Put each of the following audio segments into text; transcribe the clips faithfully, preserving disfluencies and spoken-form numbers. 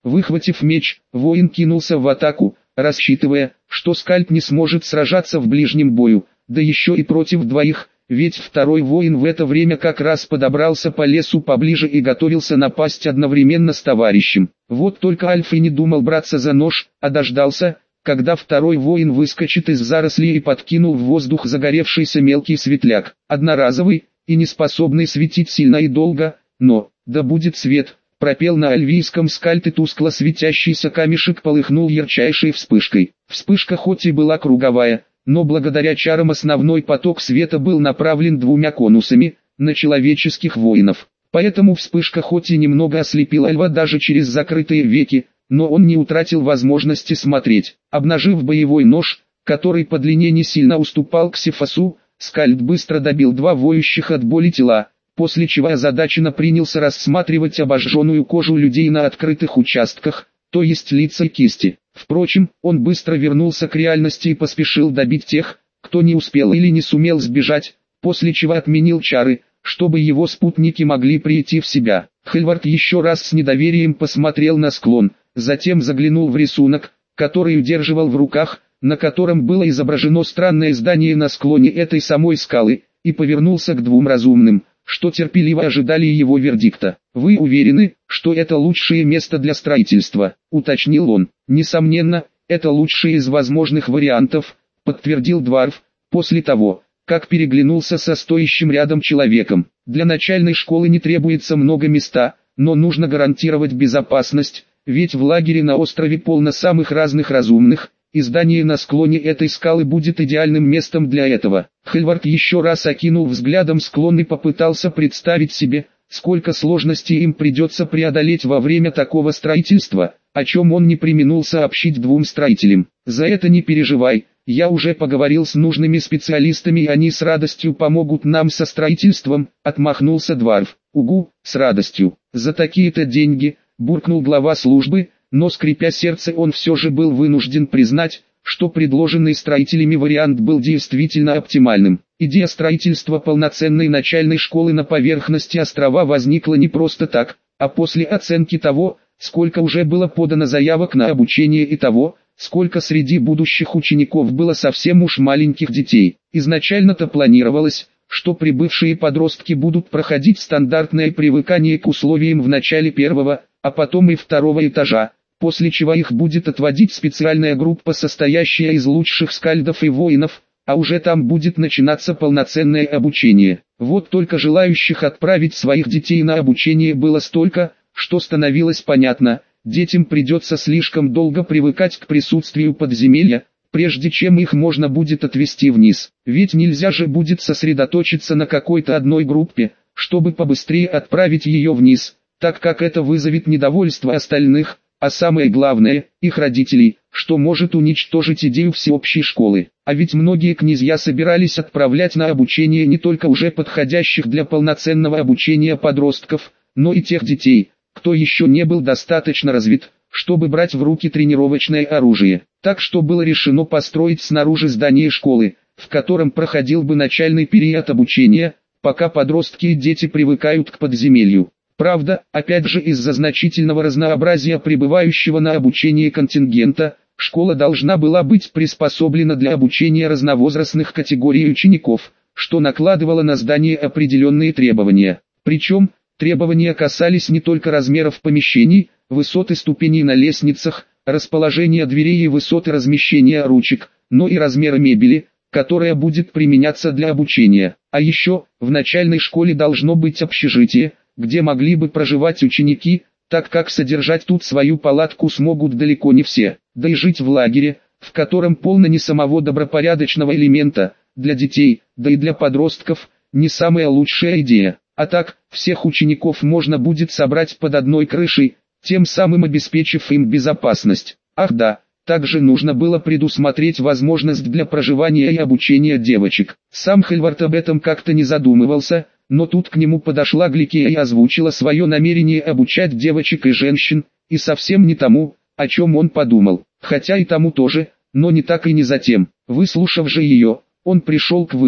Выхватив меч, воин кинулся в атаку, рассчитывая, что скальд не сможет сражаться в ближнем бою, да еще и против двоих, ведь второй воин в это время как раз подобрался по лесу поближе и готовился напасть одновременно с товарищем. Вот только Альфа и не думал браться за нож, а дождался, когда второй воин выскочит из зарослей и подкинул в воздух загоревшийся мелкий светляк, одноразовый и не способный светить сильно и долго, но, да будет свет, пропел на альвийском скальд, и тускло светящийся камешек полыхнул ярчайшей вспышкой. Вспышка хоть и была круговая, но благодаря чарам основной поток света был направлен двумя конусами, на человеческих воинов. Поэтому вспышка хоть и немного ослепила льва даже через закрытые веки, но он не утратил возможности смотреть. Обнажив боевой нож, который по длине не сильно уступал Ксифосу, скальд быстро добил два воющих от боли тела, после чего озадаченно принялся рассматривать обожженную кожу людей на открытых участках, то есть лица и кисти. Впрочем, он быстро вернулся к реальности и поспешил добить тех, кто не успел или не сумел сбежать, после чего отменил чары, чтобы его спутники могли прийти в себя. Хельвард еще раз с недоверием посмотрел на склон, затем заглянул в рисунок, который удерживал в руках, на котором было изображено странное здание на склоне этой самой скалы, и повернулся к двум разумным, что терпеливо ожидали его вердикта. «Вы уверены, что это лучшее место для строительства?» — уточнил он. «Несомненно, это лучший из возможных вариантов», — подтвердил Дварф, после того, как переглянулся со стоящим рядом человеком. «Для начальной школы не требуется много места, но нужно гарантировать безопасность, ведь в лагере на острове полно самых разных разумных, и здание на склоне этой скалы будет идеальным местом для этого». Хельвард еще раз окинул взглядом склон и попытался представить себе, сколько сложностей им придется преодолеть во время такого строительства, о чем он не преминул сообщить двум строителям. «За это не переживай, я уже поговорил с нужными специалистами, и они с радостью помогут нам со строительством», — отмахнулся Дварф. «Угу, с радостью. За такие-то деньги», — буркнул глава службы, но скрипя сердце он все же был вынужден признать, что предложенный строителями вариант был действительно оптимальным. Идея строительства полноценной начальной школы на поверхности острова возникла не просто так, а после оценки того, сколько уже было подано заявок на обучение и того, сколько среди будущих учеников было совсем уж маленьких детей. Изначально-то планировалось, что прибывшие подростки будут проходить стандартное привыкание к условиям в начале первого, а потом и второго этажа, после чего их будет отводить специальная группа, состоящая из лучших скальдов и воинов, а уже там будет начинаться полноценное обучение. Вот только желающих отправить своих детей на обучение было столько, что становилось понятно, детям придется слишком долго привыкать к присутствию подземелья, прежде чем их можно будет отвести вниз. Ведь нельзя же будет сосредоточиться на какой-то одной группе, чтобы побыстрее отправить ее вниз, так как это вызовет недовольство остальных, а самое главное, их родителей, что может уничтожить идею всеобщей школы. А ведь многие князья собирались отправлять на обучение не только уже подходящих для полноценного обучения подростков, но и тех детей, кто еще не был достаточно развит, чтобы брать в руки тренировочное оружие. Так что было решено построить снаружи здание школы, в котором проходил бы начальный период обучения, пока подростки и дети привыкают к подземелью. Правда, опять же из-за значительного разнообразия прибывающего на обучение контингента, школа должна была быть приспособлена для обучения разновозрастных категорий учеников, что накладывало на здание определенные требования. Причем, требования касались не только размеров помещений, высоты ступеней на лестницах, расположения дверей и высоты размещения ручек, но и размера мебели, которая будет применяться для обучения. А еще, в начальной школе должно быть общежитие, где могли бы проживать ученики, так как содержать тут свою палатку смогут далеко не все. Да и жить в лагере, в котором полно не самого добропорядочного элемента, для детей, да и для подростков, не самая лучшая идея. А так, всех учеников можно будет собрать под одной крышей, тем самым обеспечив им безопасность. Ах да, также нужно было предусмотреть возможность для проживания и обучения девочек. Сам Хельвард об этом как-то не задумывался, но тут к нему подошла Гликея и озвучила свое намерение обучать девочек и женщин, и совсем не тому, о чем он подумал, хотя и тому тоже, но не так и не затем. Выслушав же ее, он пришел к выводу,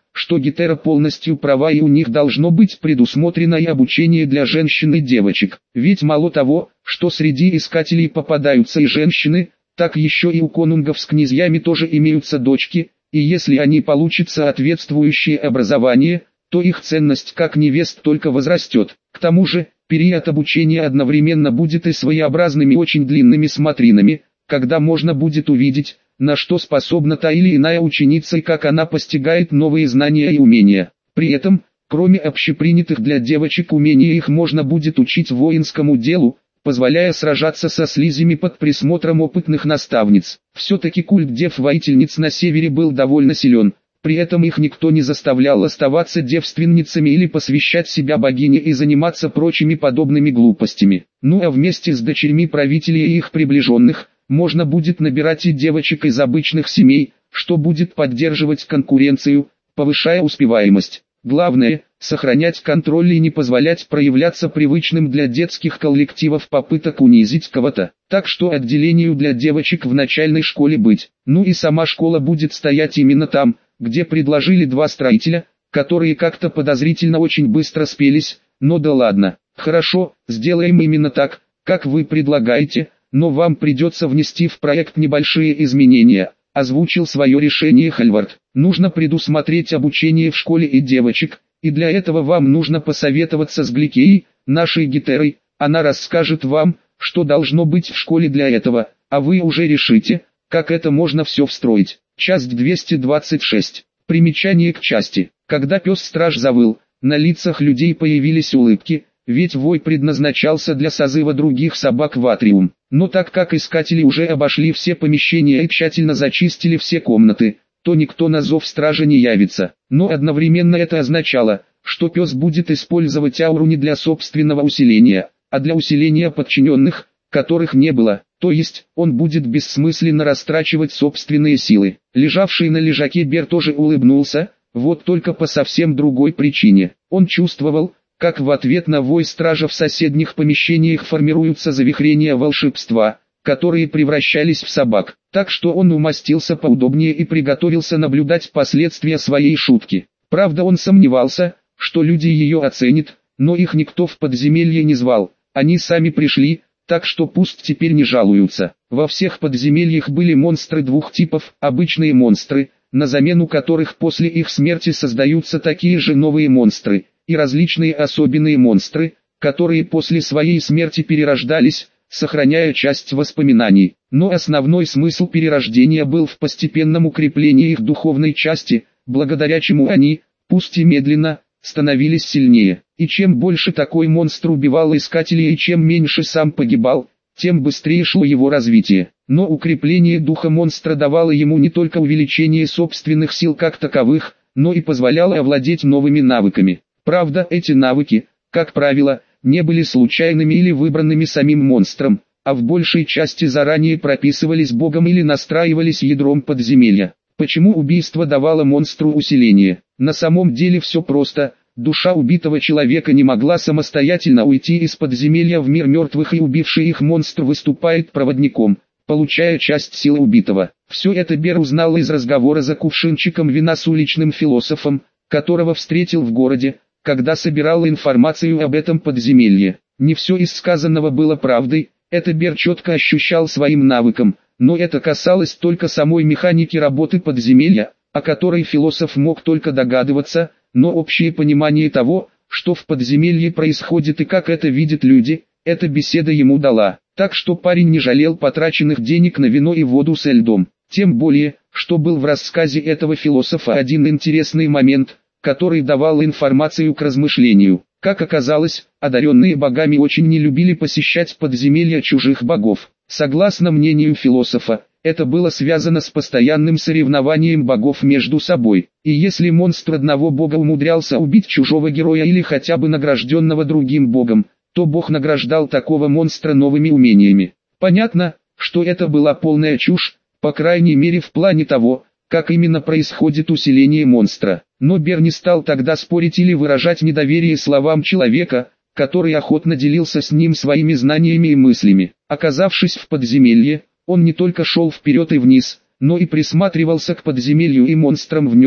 что Гетера полностью права и у них должно быть предусмотрено и обучение для женщин и девочек. Ведь мало того, что среди искателей попадаются и женщины, так еще и у конунгов с князьями тоже имеются дочки, и если они получат соответствующее образование, то их ценность как невест только возрастет. К тому же, период обучения одновременно будет и своеобразными очень длинными смотринами, когда можно будет увидеть, на что способна та или иная ученица и как она постигает новые знания и умения. При этом, кроме общепринятых для девочек умений, их можно будет учить воинскому делу, позволяя сражаться со слизями под присмотром опытных наставниц. Все-таки культ дев-воительниц на севере был довольно силен, при этом их никто не заставлял оставаться девственницами или посвящать себя богине и заниматься прочими подобными глупостями. Ну а вместе с дочерьми правителей и их приближенных, можно будет набирать и девочек из обычных семей, что будет поддерживать конкуренцию, повышая успеваемость. Главное – сохранять контроль и не позволять проявляться привычным для детских коллективов попыток унизить кого-то. Так что отделению для девочек в начальной школе быть. Ну и сама школа будет стоять именно там, где предложили два строителя, которые как-то подозрительно очень быстро спелись, но да ладно. Хорошо, сделаем именно так, как вы предлагаете, но вам придется внести в проект небольшие изменения, озвучил свое решение Хальвард. Нужно предусмотреть обучение в школе и девочек, и для этого вам нужно посоветоваться с Гликеей, нашей Гетерой, она расскажет вам, что должно быть в школе для этого, а вы уже решите, как это можно все встроить. Часть двести двадцать шесть. Примечание к части. Когда пес-страж завыл, на лицах людей появились улыбки, ведь вой предназначался для созыва других собак в атриум. Но так как искатели уже обошли все помещения и тщательно зачистили все комнаты, то никто на зов стража не явится. Но одновременно это означало, что пес будет использовать ауру не для собственного усиления, а для усиления подчиненных, которых не было. То есть, он будет бессмысленно растрачивать собственные силы. Лежавший на лежаке Бер тоже улыбнулся, вот только по совсем другой причине. Он чувствовал, как в ответ на вой стража в соседних помещениях формируются завихрения волшебства, которые превращались в собак. Так что он умостился поудобнее и приготовился наблюдать последствия своей шутки. Правда, он сомневался, что люди ее оценят, но их никто в подземелье не звал, они сами пришли, так что пусть теперь не жалуются. Во всех подземельях были монстры двух типов, обычные монстры, на замену которых после их смерти создаются такие же новые монстры, и различные особенные монстры, которые после своей смерти перерождались, сохраняя часть воспоминаний. Но основной смысл перерождения был в постепенном укреплении их духовной части, благодаря чему они, пусть и медленно, становились сильнее. И чем больше такой монстр убивал искателей и чем меньше сам погибал, тем быстрее шло его развитие. Но укрепление духа монстра давало ему не только увеличение собственных сил как таковых, но и позволяло овладеть новыми навыками. Правда, эти навыки, как правило, не были случайными или выбранными самим монстром, а в большей части заранее прописывались богом или настраивались ядром подземелья. Почему убийство давало монстру усиление? На самом деле все просто. Душа убитого человека не могла самостоятельно уйти из подземелья в мир мертвых, и убивший их монстр выступает проводником, получая часть силы убитого. Все это Бер узнал из разговора за кувшинчиком вина с уличным философом, которого встретил в городе, когда собирал информацию об этом подземелье. Не все из сказанного было правдой, это Бер четко ощущал своим навыком, но это касалось только самой механики работы подземелья, о которой философ мог только догадываться, но общее понимание того, что в подземелье происходит и как это видят люди, эта беседа ему дала. Так что парень не жалел потраченных денег на вино и воду со льдом. Тем более, что был в рассказе этого философа один интересный момент, который давал информацию к размышлению. Как оказалось, одаренные богами очень не любили посещать подземелья чужих богов. Согласно мнению философа, это было связано с постоянным соревнованием богов между собой. И если монстр одного бога умудрялся убить чужого героя или хотя бы награжденного другим богом, то бог награждал такого монстра новыми умениями. Понятно, что это была полная чушь, по крайней мере в плане того, как именно происходит усиление монстра. Но Бер не стал тогда спорить или выражать недоверие словам человека, который охотно делился с ним своими знаниями и мыслями. Оказавшись в подземелье, он не только шел вперед и вниз, но и присматривался к подземелью и монстрам в нем,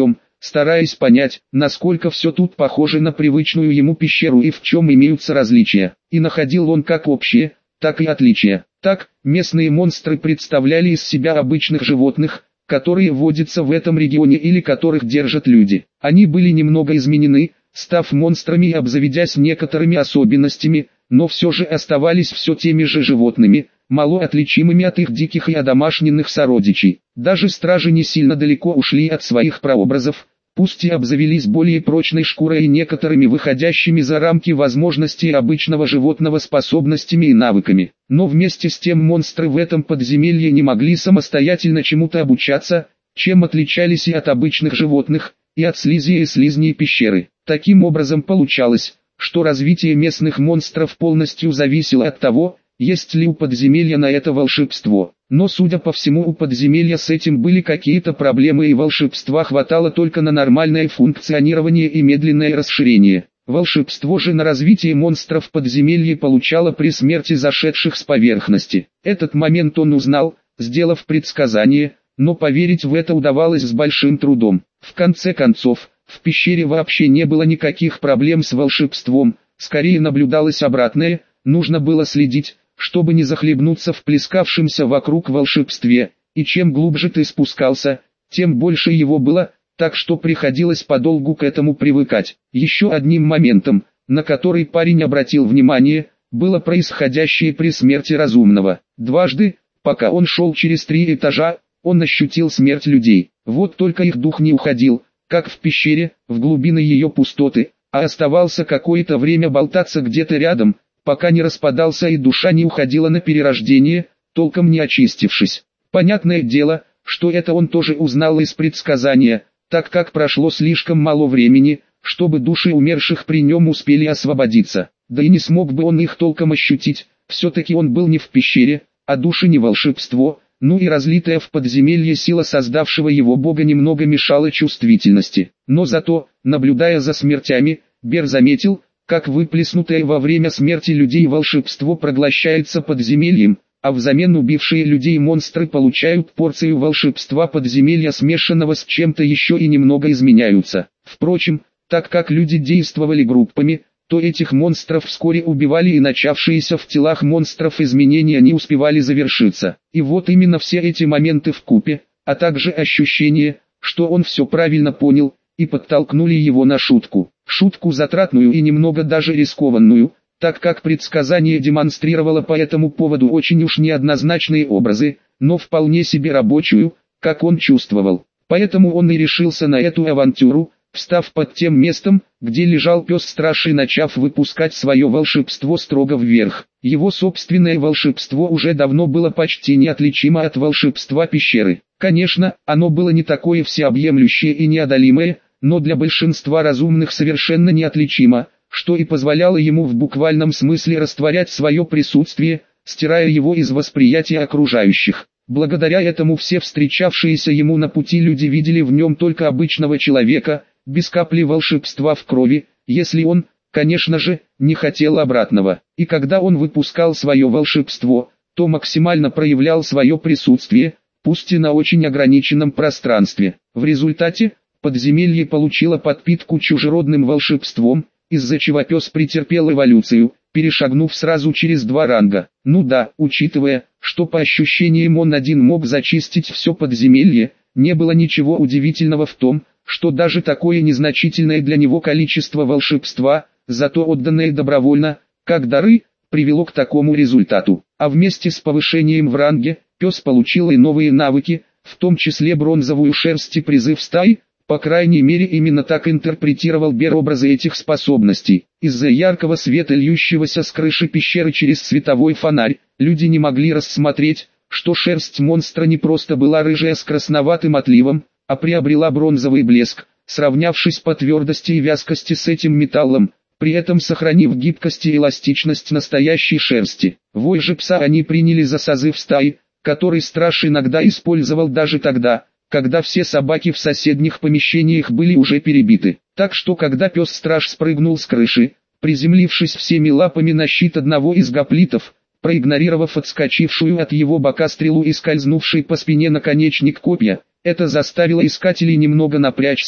стараясь понять, насколько все тут похоже на привычную ему пещеру и в чем имеются различия. И находил он как общие, так и отличия. Так, местные монстры представляли из себя обычных животных, которые водятся в этом регионе или которых держат люди. Они были немного изменены, став монстрами и обзаведясь некоторыми особенностями, но все же оставались все теми же животными, мало отличимыми от их диких и одомашненных сородичей. Даже стражи не сильно далеко ушли от своих прообразов, пусть и обзавелись более прочной шкурой и некоторыми выходящими за рамки возможностей обычного животного способностями и навыками. Но вместе с тем монстры в этом подземелье не могли самостоятельно чему-то обучаться, чем отличались и от обычных животных, и от слизи и слизней пещеры. Таким образом получалось, что развитие местных монстров полностью зависело от того, есть ли у подземелья на это волшебство. Но судя по всему у подземелья с этим были какие-то проблемы и волшебства хватало только на нормальное функционирование и медленное расширение. Волшебство же на развитие монстров подземелья получало при смерти зашедших с поверхности. Этот момент он узнал, сделав предсказание, но поверить в это удавалось с большим трудом. В конце концов, в пещере вообще не было никаких проблем с волшебством, скорее наблюдалось обратное, нужно было следить, чтобы не захлебнуться в плескавшемся вокруг волшебстве, и чем глубже ты спускался, тем больше его было, так что приходилось подолгу к этому привыкать. Еще одним моментом, на который парень обратил внимание, было происходящее при смерти разумного. Дважды, пока он шел через три этажа, он ощутил смерть людей. Вот только их дух не уходил, как в пещере, в глубины ее пустоты, а оставался какое-то время болтаться где-то рядом, пока не распадался и душа не уходила на перерождение, толком не очистившись. Понятное дело, что это он тоже узнал из предсказания, так как прошло слишком мало времени, чтобы души умерших при нем успели освободиться. Да и не смог бы он их толком ощутить, все-таки он был не в пещере, а души не волшебство, ну и разлитая в подземелье сила создавшего его бога немного мешала чувствительности. Но зато, наблюдая за смертями, Бер заметил, как выплеснутое во время смерти людей волшебство проглощается подземельем, а взамен убившие людей монстры получают порцию волшебства подземелья, смешанного с чем-то еще, и немного изменяются. Впрочем, так как люди действовали группами, то этих монстров вскоре убивали, и начавшиеся в телах монстров изменения не успевали завершиться. И вот именно все эти моменты вкупе, а также ощущение, что он все правильно понял, и подтолкнули его на шутку. Шутку затратную и немного даже рискованную, так как предсказание демонстрировало по этому поводу очень уж неоднозначные образы, но вполне себе рабочую, как он чувствовал. Поэтому он и решился на эту авантюру, встав под тем местом, где лежал пес-страж, и начав выпускать свое волшебство строго вверх. Его собственное волшебство уже давно было почти неотличимо от волшебства пещеры. Конечно, оно было не такое всеобъемлющее и неодолимое, но для большинства разумных совершенно неотличимо, что и позволяло ему в буквальном смысле растворять свое присутствие, стирая его из восприятия окружающих. Благодаря этому все встречавшиеся ему на пути люди видели в нем только обычного человека, без капли волшебства в крови, если он, конечно же, не хотел обратного. И когда он выпускал свое волшебство, то максимально проявлял свое присутствие, пусть и на очень ограниченном пространстве. В результате, подземелье получило подпитку чужеродным волшебством, из-за чего пес претерпел эволюцию, перешагнув сразу через два ранга. Ну да, учитывая, что по ощущениям он один мог зачистить все подземелье, не было ничего удивительного в том, что даже такое незначительное для него количество волшебства, зато отданное добровольно, как дары, привело к такому результату. А вместе с повышением в ранге, пес получил и новые навыки, в том числе бронзовую шерсть и призыв стаи. По крайней мере, именно так интерпретировал Бер образы этих способностей. Из-за яркого света, льющегося с крыши пещеры через световой фонарь, люди не могли рассмотреть, что шерсть монстра не просто была рыжая с красноватым отливом, а приобрела бронзовый блеск, сравнявшись по твердости и вязкости с этим металлом, при этом сохранив гибкость и эластичность настоящей шерсти. Вой же пса они приняли за созыв стаи, который страж иногда использовал даже тогда, когда все собаки в соседних помещениях были уже перебиты. Так что когда пес-страж спрыгнул с крыши, приземлившись всеми лапами на щит одного из гоплитов, проигнорировав отскочившую от его бока стрелу и скользнувший по спине наконечник копья, это заставило искателей немного напрячься,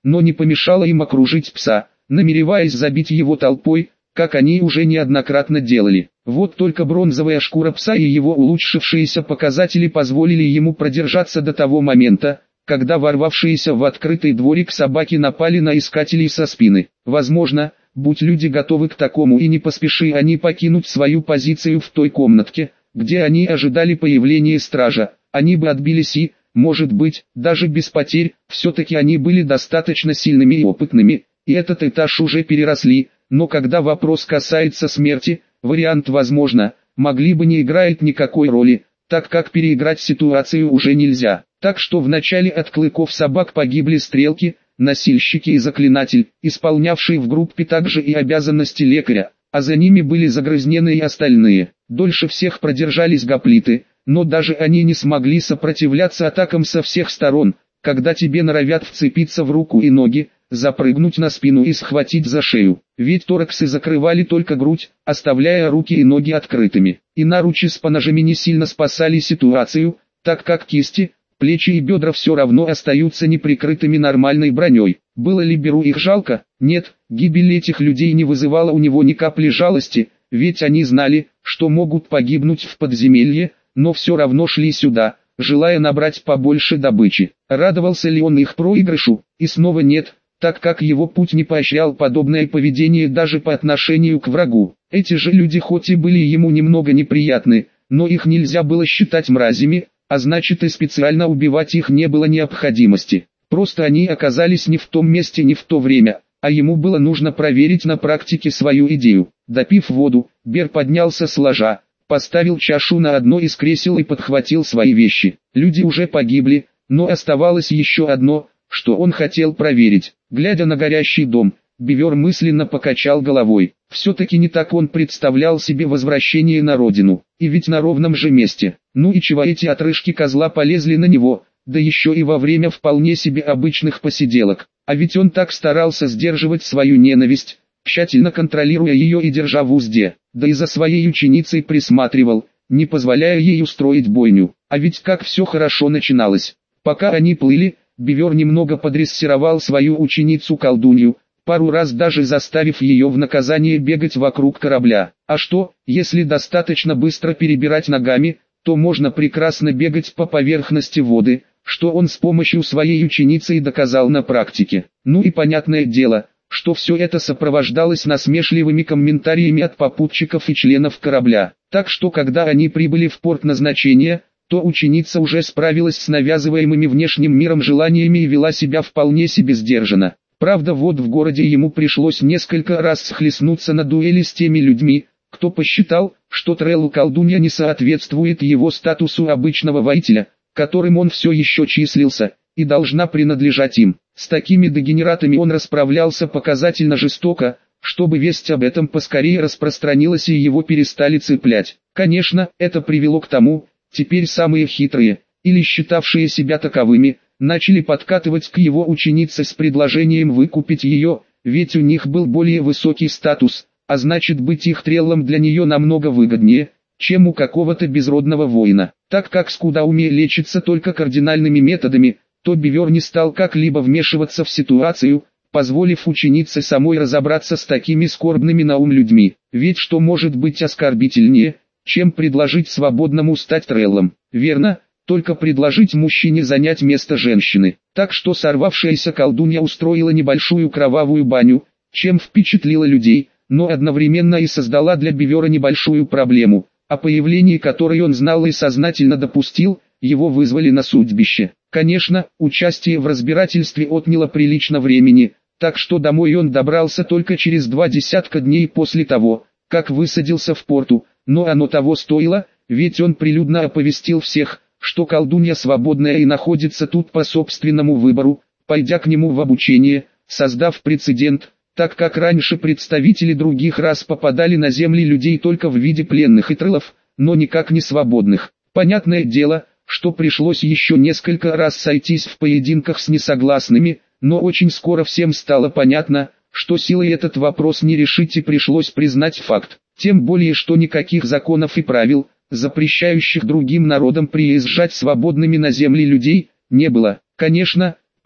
но не помешало им окружить пса, намереваясь забить его толпой, как они уже неоднократно делали. Вот только бронзовая шкура пса и его улучшившиеся показатели позволили ему продержаться до того момента, когда ворвавшиеся в открытый дворик собаки напали на искателей со спины. Возможно, будь люди готовы к такому и не поспеши они покинуть свою позицию в той комнатке, где они ожидали появления стража, они бы отбились и, может быть, даже без потерь, все-таки они были достаточно сильными и опытными, и этот этаж уже переросли, но когда вопрос касается смерти, вариант возможно, могли бы не играет никакой роли, так как переиграть ситуацию уже нельзя. Так что в начале от клыков собак погибли стрелки, носильщики и заклинатель, исполнявшие в группе также и обязанности лекаря, а за ними были загрызнены и остальные. Дольше всех продержались гоплиты, но даже они не смогли сопротивляться атакам со всех сторон, когда тебе норовят вцепиться в руку и ноги, запрыгнуть на спину и схватить за шею. Ведь тораксы закрывали только грудь, оставляя руки и ноги открытыми. И наручи с поножами не сильно спасали ситуацию, так как кисти, плечи и бедра все равно остаются неприкрытыми нормальной броней. Было ли Беру их жалко? Нет, гибель этих людей не вызывала у него ни капли жалости, ведь они знали, что могут погибнуть в подземелье, но все равно шли сюда, желая набрать побольше добычи. Радовался ли он их проигрышу? И снова нет, так как его путь не поощрял подобное поведение даже по отношению к врагу. Эти же люди хоть и были ему немного неприятны, но их нельзя было считать мразями, а значит и специально убивать их не было необходимости. Просто они оказались не в том месте, не в то время, а ему было нужно проверить на практике свою идею. Допив воду, Бер поднялся с ложа, поставил чашу на одно из кресел и подхватил свои вещи. Люди уже погибли, но оставалось еще одно, что он хотел проверить. Глядя на горящий дом, Бивер мысленно покачал головой. Все-таки не так он представлял себе возвращение на родину, и ведь на ровном же месте. Ну и чего эти отрыжки козла полезли на него, да еще и во время вполне себе обычных посиделок. А ведь он так старался сдерживать свою ненависть, тщательно контролируя ее и держа в узде, да и за своей ученицей присматривал, не позволяя ей устроить бойню. А ведь как все хорошо начиналось. Пока они плыли, Бивер немного подрессировал свою ученицу-колдунью, пару раз даже заставив ее в наказание бегать вокруг корабля. А что, если достаточно быстро перебирать ногами, то можно прекрасно бегать по поверхности воды, что он с помощью своей ученицы и доказал на практике. Ну и понятное дело, что все это сопровождалось насмешливыми комментариями от попутчиков и членов корабля. Так что когда они прибыли в порт назначения, то ученица уже справилась с навязываемыми внешним миром желаниями и вела себя вполне себе сдержанно. Правда, вот в городе ему пришлось несколько раз схлестнуться на дуэли с теми людьми, кто посчитал, что Трелл-колдунья не соответствует его статусу обычного воителя, которым он все еще числился, и должна принадлежать им. С такими дегенератами он расправлялся показательно жестоко, чтобы весть об этом поскорее распространилась и его перестали цеплять. Конечно, это привело к тому, теперь самые хитрые, или считавшие себя таковыми, начали подкатывать к его ученице с предложением выкупить ее, ведь у них был более высокий статус, а значит быть их треллом для нее намного выгоднее, чем у какого-то безродного воина. Так как скудоумие лечится только кардинальными методами, то Бивер не стал как-либо вмешиваться в ситуацию, позволив ученице самой разобраться с такими скорбными на ум людьми. Ведь что может быть оскорбительнее, чем предложить свободному стать треллом? Верно, только предложить мужчине занять место женщины. Так что сорвавшаяся колдунья устроила небольшую кровавую баню, чем впечатлила людей, но одновременно и создала для Бивера небольшую проблему, о появлении которой он знал и сознательно допустил, его вызвали на судьбище. Конечно, участие в разбирательстве отняло прилично времени, так что домой он добрался только через два десятка дней после того, как высадился в порту, но оно того стоило, ведь он прилюдно оповестил всех, что колдунья свободная и находится тут по собственному выбору, пойдя к нему в обучение, создав прецедент, так как раньше представители других рас попадали на земли людей только в виде пленных и треллов, но никак не свободных. Понятное дело, что пришлось еще несколько раз сойтись в поединках с несогласными, но очень скоро всем стало понятно, что силой этот вопрос не решить и пришлось признать факт. Тем более что никаких законов и правил, запрещающих другим народам приезжать свободными на земли людей, не было. Конечно,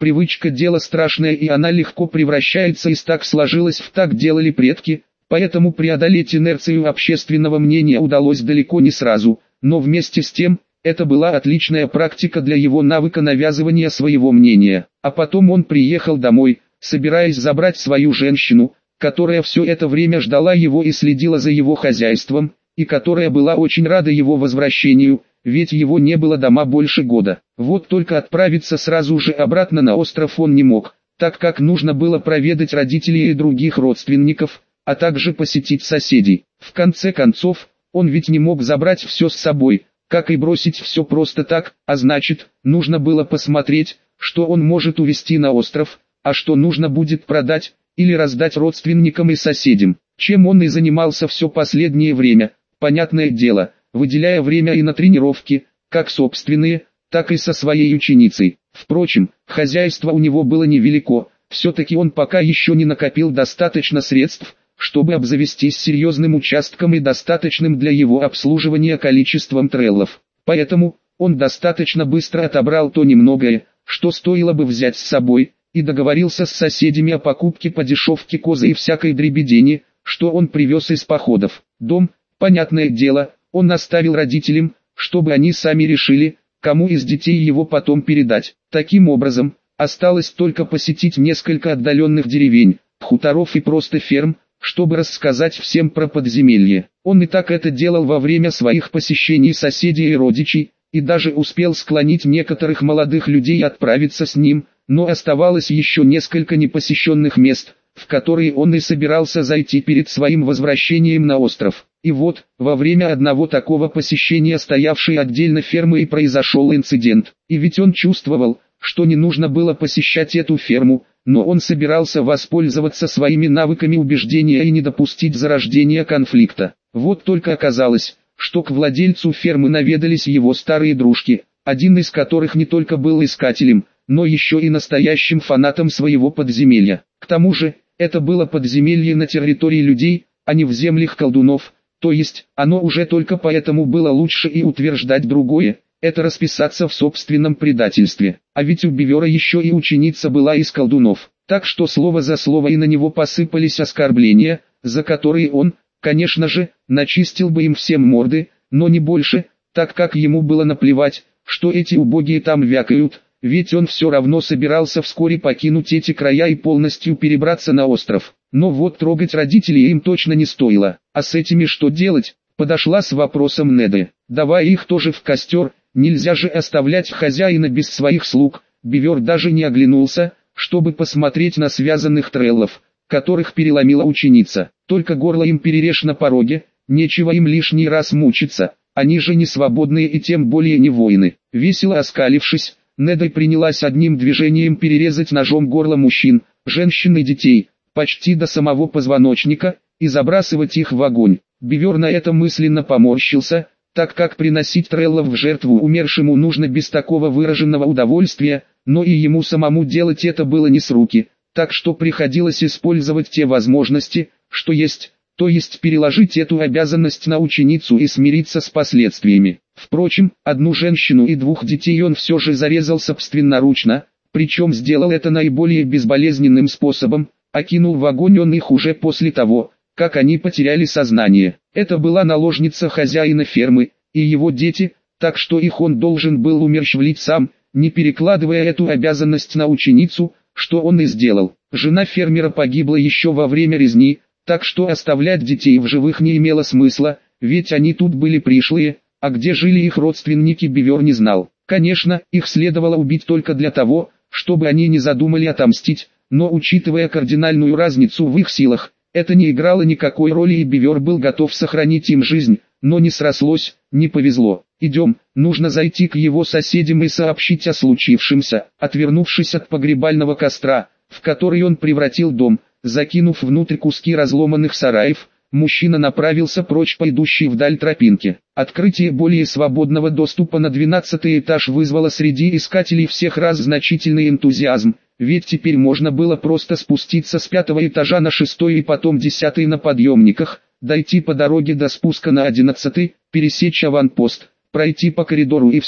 Привычка – дело страшное, и она легко превращается из «так сложилось» в «так делали предки», поэтому преодолеть инерцию общественного мнения удалось далеко не сразу, но вместе с тем, это была отличная практика для его навыка навязывания своего мнения. А потом он приехал домой, собираясь забрать свою женщину, которая все это время ждала его и следила за его хозяйством, и которая была очень рада его возвращению, ведь его не было дома больше года. Вот только отправиться сразу же обратно на остров он не мог, так как нужно было проведать родителей и других родственников, а также посетить соседей. В конце концов, он ведь не мог забрать все с собой, как и бросить все просто так, а значит, нужно было посмотреть, что он может увезти на остров, а что нужно будет продать или раздать родственникам и соседям. Чем он и занимался все последнее время, понятное дело, выделяя время и на тренировки, как собственные, так и со своей ученицей. Впрочем, хозяйство у него было невелико, все-таки он пока еще не накопил достаточно средств, чтобы обзавестись серьезным участком и достаточным для его обслуживания количеством треллов. Поэтому, он достаточно быстро отобрал то немногое, что стоило бы взять с собой, и договорился с соседями о покупке по дешевке козы и всякой дребедени, что он привез из походов. Дом, понятное дело, он оставил родителям, чтобы они сами решили, кому из детей его потом передать. Таким образом, осталось только посетить несколько отдаленных деревень, хуторов и просто ферм, чтобы рассказать всем про подземелье. Он и так это делал во время своих посещений соседей и родичей, и даже успел склонить некоторых молодых людей отправиться с ним, но оставалось еще несколько непосещенных мест, в которые он и собирался зайти перед своим возвращением на остров. И вот, во время одного такого посещения стоявшей отдельно фермы и произошел инцидент. И ведь он чувствовал, что не нужно было посещать эту ферму, но он собирался воспользоваться своими навыками убеждения и не допустить зарождения конфликта. Вот только оказалось, что к владельцу фермы наведались его старые дружки, один из которых не только был искателем, но еще и настоящим фанатом своего подземелья. К тому же, это было подземелье на территории людей, а не в землях колдунов, то есть, оно уже только поэтому было лучше, и утверждать другое – это расписаться в собственном предательстве. А ведь у Бивера еще и ученица была из колдунов, так что слово за слово и на него посыпались оскорбления, за которые он, конечно же, начистил бы им всем морды, но не больше, так как ему было наплевать, что эти убогие там вякают, ведь он все равно собирался вскоре покинуть эти края и полностью перебраться на остров. Но вот трогать родителей им точно не стоило. А с этими что делать? Подошла с вопросом Неда. Давай их тоже в костер, нельзя же оставлять хозяина без своих слуг. Бивер даже не оглянулся, чтобы посмотреть на связанных треллов, которых переломила ученица. Только горло им перережь на пороге, нечего им лишний раз мучиться, они же не свободные и тем более не воины. Весело оскалившись, Неда принялась одним движением перерезать ножом горло мужчин, женщин и детей, почти до самого позвоночника, и забрасывать их в огонь. Бивер на это мысленно поморщился, так как приносить треллов в жертву умершему нужно без такого выраженного удовольствия, но и ему самому делать это было не с руки, так что приходилось использовать те возможности, что есть, то есть переложить эту обязанность на ученицу и смириться с последствиями. Впрочем, одну женщину и двух детей он все же зарезал собственноручно, причем сделал это наиболее безболезненным способом, окинул в огонь он их уже после того, как они потеряли сознание. Это была наложница хозяина фермы, и его дети, так что их он должен был умерщвлить сам, не перекладывая эту обязанность на ученицу, что он и сделал. Жена фермера погибла еще во время резни, так что оставлять детей в живых не имело смысла, ведь они тут были пришлые, а где жили их родственники Бивер не знал. Конечно, их следовало убить только для того, чтобы они не задумали отомстить, но учитывая кардинальную разницу в их силах, это не играло никакой роли, и Бивер был готов сохранить им жизнь, но не срослось, не повезло. «Идем, нужно зайти к его соседям и сообщить о случившемся». Отвернувшись от погребального костра, в который он превратил дом, закинув внутрь куски разломанных сараев, мужчина направился прочь по идущей вдаль тропинке. Открытие более свободного доступа на двенадцатый этаж вызвало среди искателей всех раз значительный энтузиазм, ведь теперь можно было просто спуститься с пятого этажа на шестой и потом десятый на подъемниках, дойти по дороге до спуска на одиннадцатый, пересечь аванпост, пройти по коридору и все,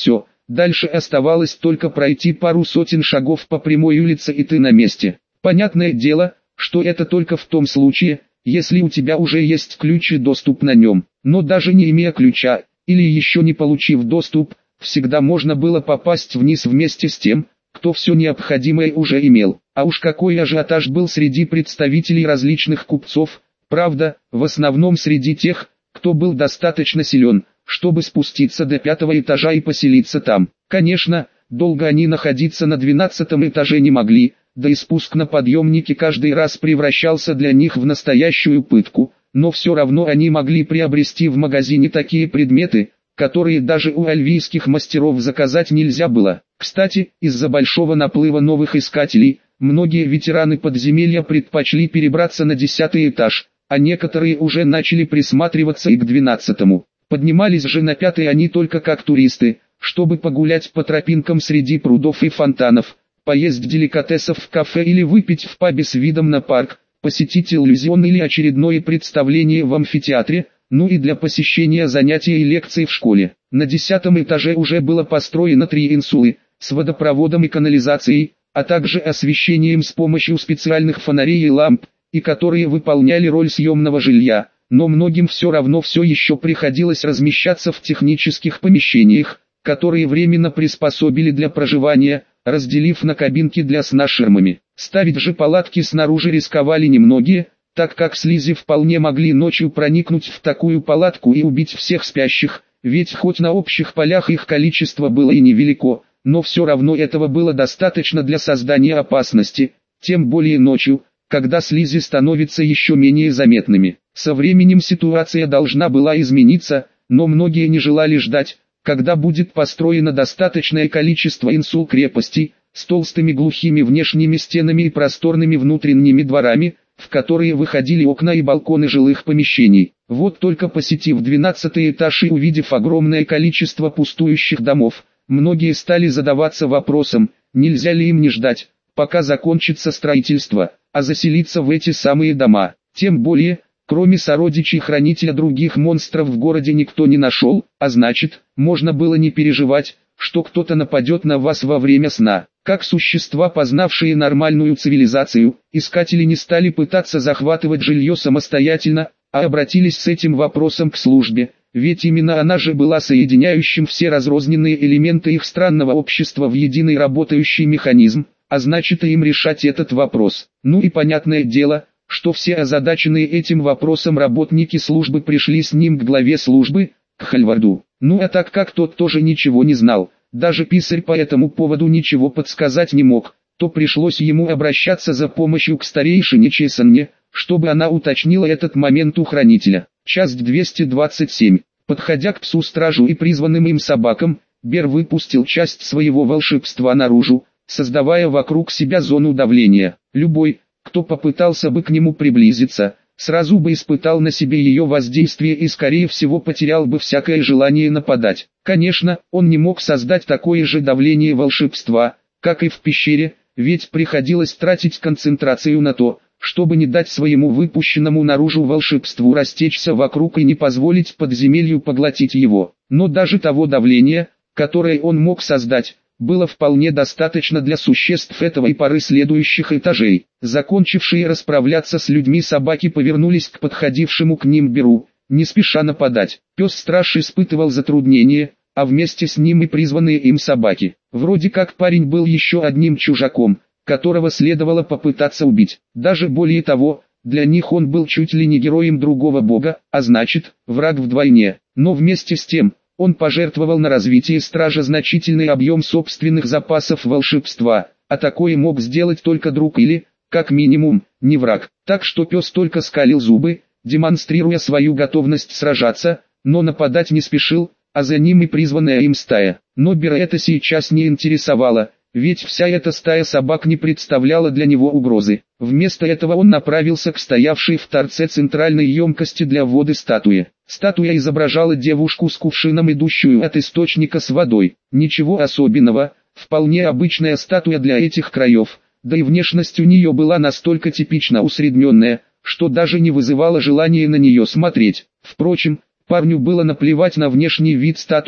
дальше оставалось только пройти пару сотен шагов по прямой улице и ты на месте. Понятное дело, что это только в том случае, если у тебя уже есть ключ и доступ на нем. Но даже не имея ключа, или еще не получив доступ, всегда можно было попасть вниз вместе с тем, кто все необходимое уже имел. А уж какой ажиотаж был среди представителей различных купцов, правда, в основном среди тех, кто был достаточно силен, чтобы спуститься до пятого этажа и поселиться там. Конечно, долго они находиться на двенадцатом этаже не могли, да и спуск на подъемнике каждый раз превращался для них в настоящую пытку, но все равно они могли приобрести в магазине такие предметы, которые даже у альвийских мастеров заказать нельзя было. Кстати, из-за большого наплыва новых искателей, многие ветераны подземелья предпочли перебраться на десятый этаж, а некоторые уже начали присматриваться и к двенадцатому. Поднимались же на пятый они только как туристы, чтобы погулять по тропинкам среди прудов и фонтанов, поесть деликатесов в кафе или выпить в пабе с видом на парк, посетить иллюзион или очередное представление в амфитеатре, ну и для посещения занятий и лекций в школе. На десятом этаже уже было построено три инсулы, с водопроводом и канализацией, а также освещением с помощью специальных фонарей и ламп, и которые выполняли роль съемного жилья, но многим все равно все еще приходилось размещаться в технических помещениях, которые временно приспособили для проживания, разделив на кабинки для сна ширмами. Ставить же палатки снаружи рисковали немногие, так как слизи вполне могли ночью проникнуть в такую палатку и убить всех спящих, ведь хоть на общих полях их количество было и невелико, но все равно этого было достаточно для создания опасности, тем более ночью, когда слизи становятся еще менее заметными. Со временем ситуация должна была измениться, но многие не желали ждать, когда будет построено достаточное количество инсул-крепостей, с толстыми глухими внешними стенами и просторными внутренними дворами, в которые выходили окна и балконы жилых помещений. Вот только посетив двенадцатый этаж и увидев огромное количество пустующих домов, многие стали задаваться вопросом, нельзя ли им не ждать, пока закончится строительство, а заселиться в эти самые дома. Тем более, кроме сородичей хранителя других монстров в городе никто не нашел, а значит, можно было не переживать, что кто-то нападет на вас во время сна. Как существа, познавшие нормальную цивилизацию, искатели не стали пытаться захватывать жилье самостоятельно, а обратились с этим вопросом к службе, ведь именно она же была соединяющим все разрозненные элементы их странного общества в единый работающий механизм, а значит и им решать этот вопрос. Ну и понятное дело, что все озадаченные этим вопросом работники службы пришли с ним к главе службы, к Хальварду. Ну а так как тот тоже ничего не знал, даже писарь по этому поводу ничего подсказать не мог, то пришлось ему обращаться за помощью к старейшине Чесанне, чтобы она уточнила этот момент у хранителя. Часть двести двадцать семь. Подходя к псу-стражу и призванным им собакам, Бер выпустил часть своего волшебства наружу, создавая вокруг себя зону давления. Любой, кто попытался бы к нему приблизиться, сразу бы испытал на себе ее воздействие и скорее всего потерял бы всякое желание нападать. Конечно, он не мог создать такое же давление волшебства, как и в пещере, ведь приходилось тратить концентрацию на то, чтобы не дать своему выпущенному наружу волшебству растечься вокруг и не позволить подземелью поглотить его. Но даже того давления, которое он мог создать, было вполне достаточно для существ этого и пары следующих этажей. Закончившие расправляться с людьми собаки повернулись к подходившему к ним Беру, не спеша нападать. Пес-страж испытывал затруднения, а вместе с ним и призванные им собаки. Вроде как парень был еще одним чужаком, которого следовало попытаться убить. Даже более того, для них он был чуть ли не героем другого бога, а значит, враг вдвойне. Но вместе с тем, он пожертвовал на развитие стража значительный объем собственных запасов волшебства, а такое мог сделать только друг или, как минимум, не враг. Так что пес только скалил зубы, демонстрируя свою готовность сражаться, но нападать не спешил, а за ним и призванная им стая. Но Бера это сейчас не интересовало, ведь вся эта стая собак не представляла для него угрозы. Вместо этого он направился к стоявшей в торце центральной емкости для воды статуе. Статуя изображала девушку с кувшином, идущую от источника с водой. Ничего особенного, вполне обычная статуя для этих краев, да и внешность у нее была настолько типично усредненная, что даже не вызывала желания на нее смотреть. Впрочем, парню было наплевать на внешний вид статуи,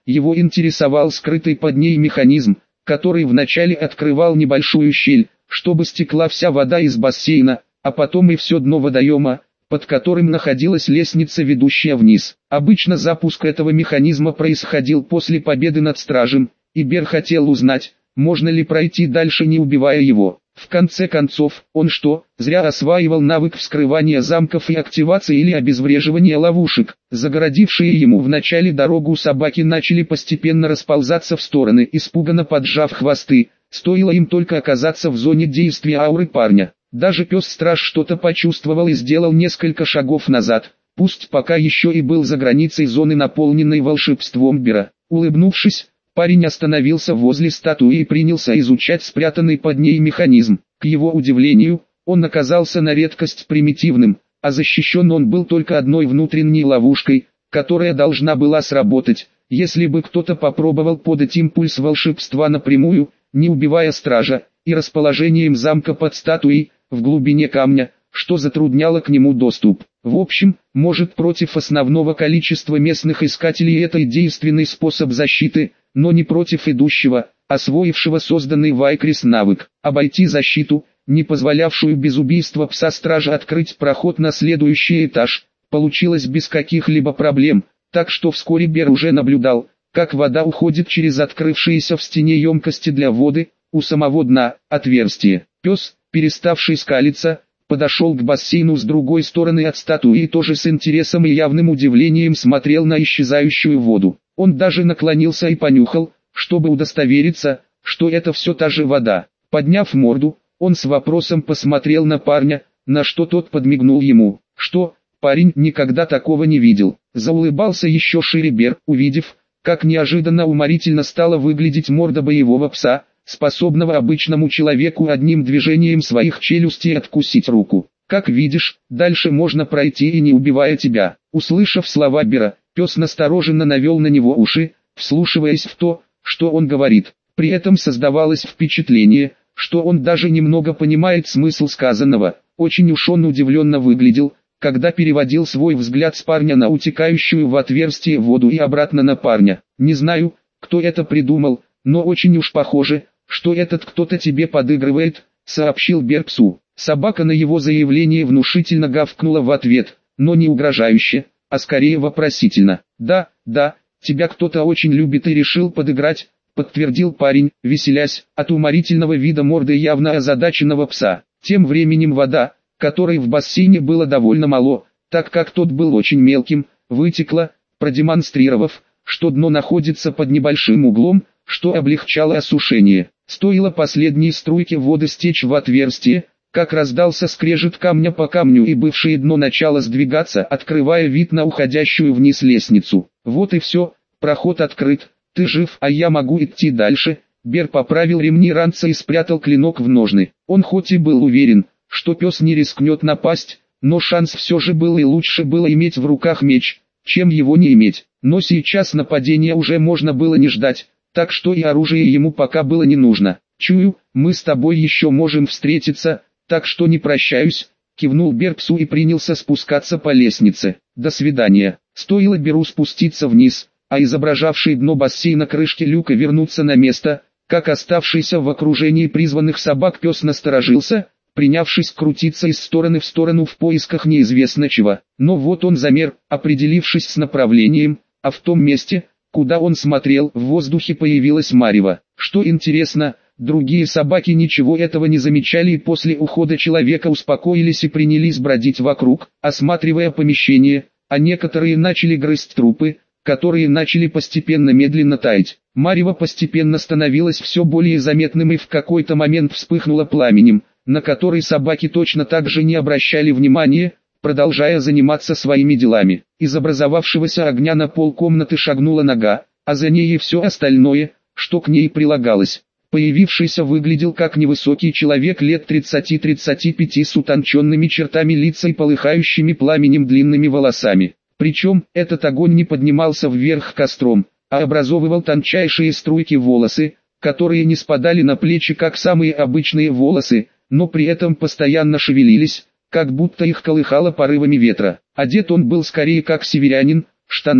его интересовал скрытый под ней механизм, который вначале открывал небольшую щель, чтобы стекла вся вода из бассейна, а потом и все дно водоема, под которым находилась лестница, ведущая вниз. Обычно запуск этого механизма происходил после победы над стражем, и Бер хотел узнать, можно ли пройти дальше, не убивая его. В конце концов, он что, зря осваивал навык вскрывания замков и активации или обезвреживания ловушек? Загородившие ему в начале дорогу собаки начали постепенно расползаться в стороны, испуганно поджав хвосты, стоило им только оказаться в зоне действия ауры парня. Даже пес-страж что-то почувствовал и сделал несколько шагов назад, пусть пока еще и был за границей зоны, наполненной волшебством Бера. Улыбнувшись, парень остановился возле статуи и принялся изучать спрятанный под ней механизм. К его удивлению, он оказался на редкость примитивным, а защищен он был только одной внутренней ловушкой, которая должна была сработать, если бы кто-то попробовал подать импульс волшебства напрямую, не убивая стража, и расположением замка под статуей, в глубине камня, что затрудняло к нему доступ. В общем, может, против основного количества местных искателей это и действенный способ защиты, но не против идущего, освоившего созданный Вайкрис навык. Обойти защиту, не позволявшую без убийства пса-стража открыть проход на следующий этаж, получилось без каких-либо проблем, так что вскоре Бер уже наблюдал, как вода уходит через открывшиеся в стене емкости для воды, у самого дна, отверстие. Пес, переставший скалиться, подошел к бассейну с другой стороны от статуи и тоже с интересом и явным удивлением смотрел на исчезающую воду. Он даже наклонился и понюхал, чтобы удостовериться, что это все та же вода. Подняв морду, он с вопросом посмотрел на парня, на что тот подмигнул ему. Что, парень никогда такого не видел. Заулыбался еще шире Бер, увидев, как неожиданно уморительно стала выглядеть морда боевого пса, способного обычному человеку одним движением своих челюстей откусить руку. Как видишь, дальше можно пройти и не убивая тебя. Услышав слова Бера, пес настороженно навел на него уши, вслушиваясь в то, что он говорит. При этом создавалось впечатление, что он даже немного понимает смысл сказанного. Очень уж он удивленно выглядел, когда переводил свой взгляд с парня на утекающую в отверстие воду и обратно на парня. Не знаю, кто это придумал, но очень уж похоже, что этот кто-то тебе подыгрывает, сообщил Бер псу. Собака на его заявление внушительно гавкнула в ответ, но не угрожающе, а скорее вопросительно. «Да, да, тебя кто-то очень любит и решил подыграть», подтвердил парень, веселясь от уморительного вида морды явно озадаченного пса. Тем временем вода, которой в бассейне было довольно мало, так как тот был очень мелким, вытекла, продемонстрировав, что дно находится под небольшим углом, что облегчало осушение. Стоило последней струйке воды стечь в отверстие, как раздался скрежет камня по камню и бывшее дно начало сдвигаться, открывая вид на уходящую вниз лестницу. Вот и все, проход открыт, ты жив, а я могу идти дальше. Бер поправил ремни ранца и спрятал клинок в ножны. Он хоть и был уверен, что пес не рискнет напасть, но шанс все же был, и лучше было иметь в руках меч, чем его не иметь. Но сейчас нападения уже можно было не ждать, так что и оружие ему пока было не нужно. «Чую, мы с тобой еще можем встретиться, так что не прощаюсь», — кивнул Бер псу и принялся спускаться по лестнице. «До свидания». Стоило Беру спуститься вниз, а изображавший дно бассейна крышки люка вернуться на место, как оставшийся в окружении призванных собак пес насторожился, принявшись крутиться из стороны в сторону в поисках неизвестно чего. Но вот он замер, определившись с направлением, а в том месте, куда он смотрел, в воздухе появилась марево. Что интересно, другие собаки ничего этого не замечали и после ухода человека успокоились и принялись бродить вокруг, осматривая помещение, а некоторые начали грызть трупы, которые начали постепенно медленно таять. Марево постепенно становилось все более заметным и в какой-то момент вспыхнуло пламенем, на который собаки точно так же не обращали внимания, продолжая заниматься своими делами. Из образовавшегося огня на пол комнаты шагнула нога, а за ней и все остальное, что к ней прилагалось. Появившийся выглядел как невысокий человек лет тридцати-тридцати пяти с утонченными чертами лица и полыхающими пламенем длинными волосами. Причем, этот огонь не поднимался вверх костром, а образовывал тончайшие струйки волосы, которые не спадали на плечи как самые обычные волосы, но при этом постоянно шевелились, как будто их колыхало порывами ветра. Одет он был скорее как северянин, штаны,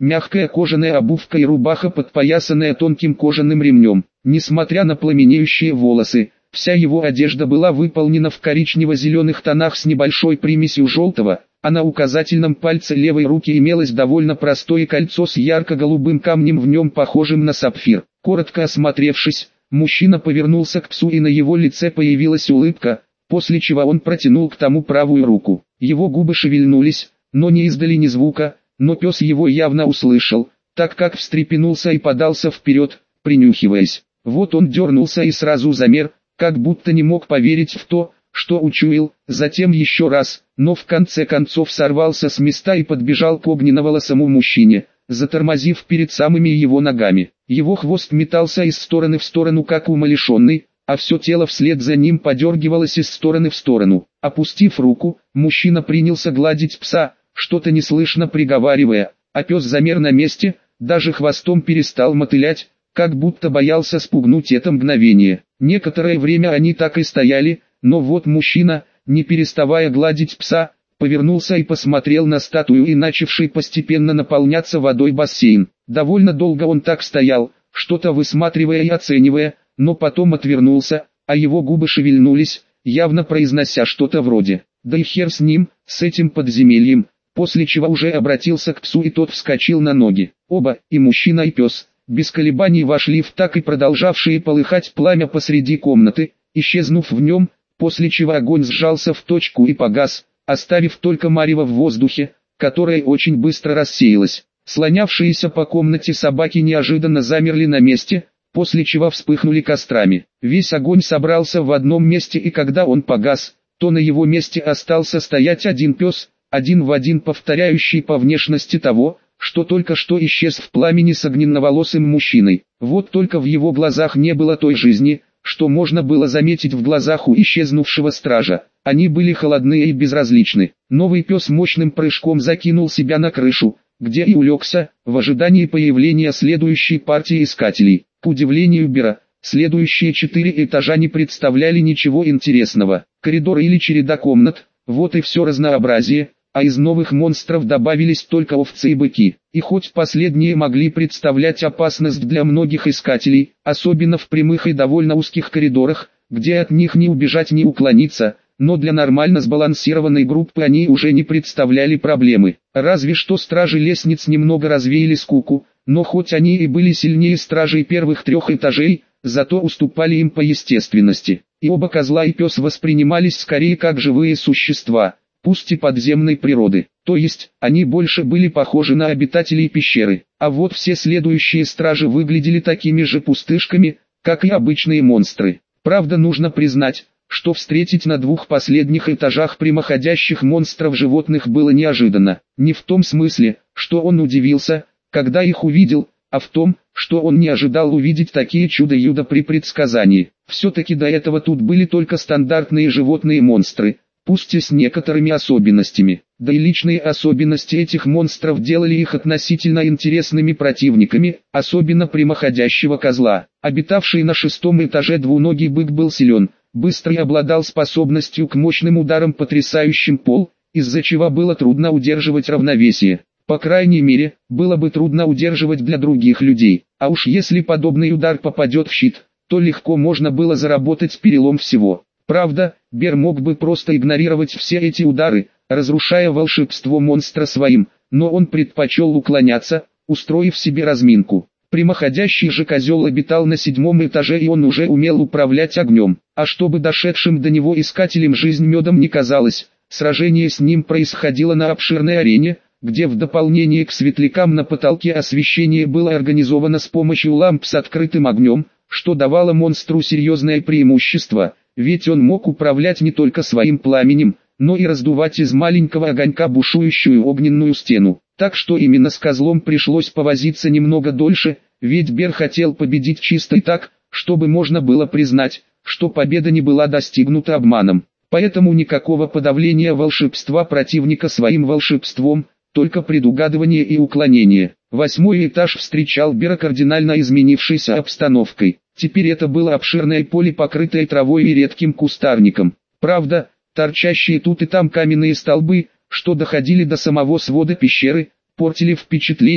мягкая кожаная обувка и рубаха, подпоясанная тонким кожаным ремнем. Несмотря на пламенеющие волосы, вся его одежда была выполнена в коричнево-зеленых тонах с небольшой примесью желтого, а на указательном пальце левой руки имелось довольно простое кольцо с ярко-голубым камнем в нем, похожим на сапфир. Коротко осмотревшись, мужчина повернулся к псу, и на его лице появилась улыбка, после чего он протянул к тому правую руку. Его губы шевельнулись, но не издали ни звука, но пес его явно услышал, так как встрепенулся и подался вперед, принюхиваясь. Вот он дернулся и сразу замер, как будто не мог поверить в то, что учуял, затем еще раз, но в конце концов сорвался с места и подбежал к огненно-волосому мужчине, затормозив перед самыми его ногами. Его хвост метался из стороны в сторону, как умалишенный, а все тело вслед за ним подергивалось из стороны в сторону. Опустив руку, мужчина принялся гладить пса, что-то неслышно приговаривая, а пес замер на месте, даже хвостом перестал мотылять, как будто боялся спугнуть это мгновение. Некоторое время они так и стояли, но вот мужчина, не переставая гладить пса, повернулся и посмотрел на статую и начавший постепенно наполняться водой бассейн. Довольно долго он так стоял, что-то высматривая и оценивая, но потом отвернулся, а его губы шевельнулись, явно произнося что-то вроде «да и хер с ним, с этим подземельем», после чего уже обратился к псу, и тот вскочил на ноги. Оба, и мужчина и пес, без колебаний вошли в так и продолжавшее полыхать пламя посреди комнаты, исчезнув в нем, после чего огонь сжался в точку и погас, оставив только марево в воздухе, которое очень быстро рассеялось. Слонявшиеся по комнате собаки неожиданно замерли на месте, после чего вспыхнули кострами. Весь огонь собрался в одном месте, и когда он погас, то на его месте остался стоять один пес, один в один повторяющий по внешности того, что только что исчез в пламени с огненноволосым мужчиной. Вот только в его глазах не было той жизни, что можно было заметить в глазах у исчезнувшего стража. Они были холодны и безразличны. Новый пес мощным прыжком закинул себя на крышу, где и улегся, в ожидании появления следующей партии искателей. К удивлению Бера, следующие четыре этажа не представляли ничего интересного. Коридор или череда комнат, вот и все разнообразие, а из новых монстров добавились только овцы и быки. И хоть последние могли представлять опасность для многих искателей, особенно в прямых и довольно узких коридорах, где от них ни убежать, ни уклониться, но для нормально сбалансированной группы они уже не представляли проблемы. Разве что стражи лестниц немного развеяли скуку, но хоть они и были сильнее стражей первых трех этажей, зато уступали им по естественности. И оба козла и пес воспринимались скорее как живые существа, пусть и подземной природы. То есть, они больше были похожи на обитателей пещеры. А вот все следующие стражи выглядели такими же пустышками, как и обычные монстры. Правда, нужно признать, что встретить на двух последних этажах прямоходящих монстров животных было неожиданно. Не в том смысле, что он удивился, когда их увидел, а в том, что он не ожидал увидеть такие чудо-юдо при предсказании. Все-таки до этого тут были только стандартные животные монстры, пусть и с некоторыми особенностями. Да и личные особенности этих монстров делали их относительно интересными противниками, особенно прямоходящего козла. Обитавший на шестом этаже двуногий бык был силен, быстро и обладал способностью к мощным ударам, потрясающим пол, из-за чего было трудно удерживать равновесие. По крайней мере, было бы трудно удерживать для других людей. А уж если подобный удар попадет в щит, то легко можно было заработать перелом всего. Правда, Бер мог бы просто игнорировать все эти удары, разрушая волшебство монстра своим, но он предпочел уклоняться, устроив себе разминку. Прямоходящий же козел обитал на седьмом этаже, и он уже умел управлять огнем. А чтобы дошедшим до него искателям жизнь медом не казалась, сражение с ним происходило на обширной арене, где в дополнение к светлякам на потолке освещение было организовано с помощью ламп с открытым огнем, что давало монстру серьезное преимущество, ведь он мог управлять не только своим пламенем, но и раздувать из маленького огонька бушующую огненную стену. Так что именно с козлом пришлось повозиться немного дольше, ведь Бер хотел победить чисто и так, чтобы можно было признать, что победа не была достигнута обманом. Поэтому никакого подавления волшебства противника своим волшебством, только предугадывание и уклонение. Восьмой этаж встречал Бера кардинально изменившейся обстановкой. Теперь это было обширное поле, покрытое травой и редким кустарником. Правда, торчащие тут и там каменные столбы, что доходили до самого свода пещеры, портили впечатление,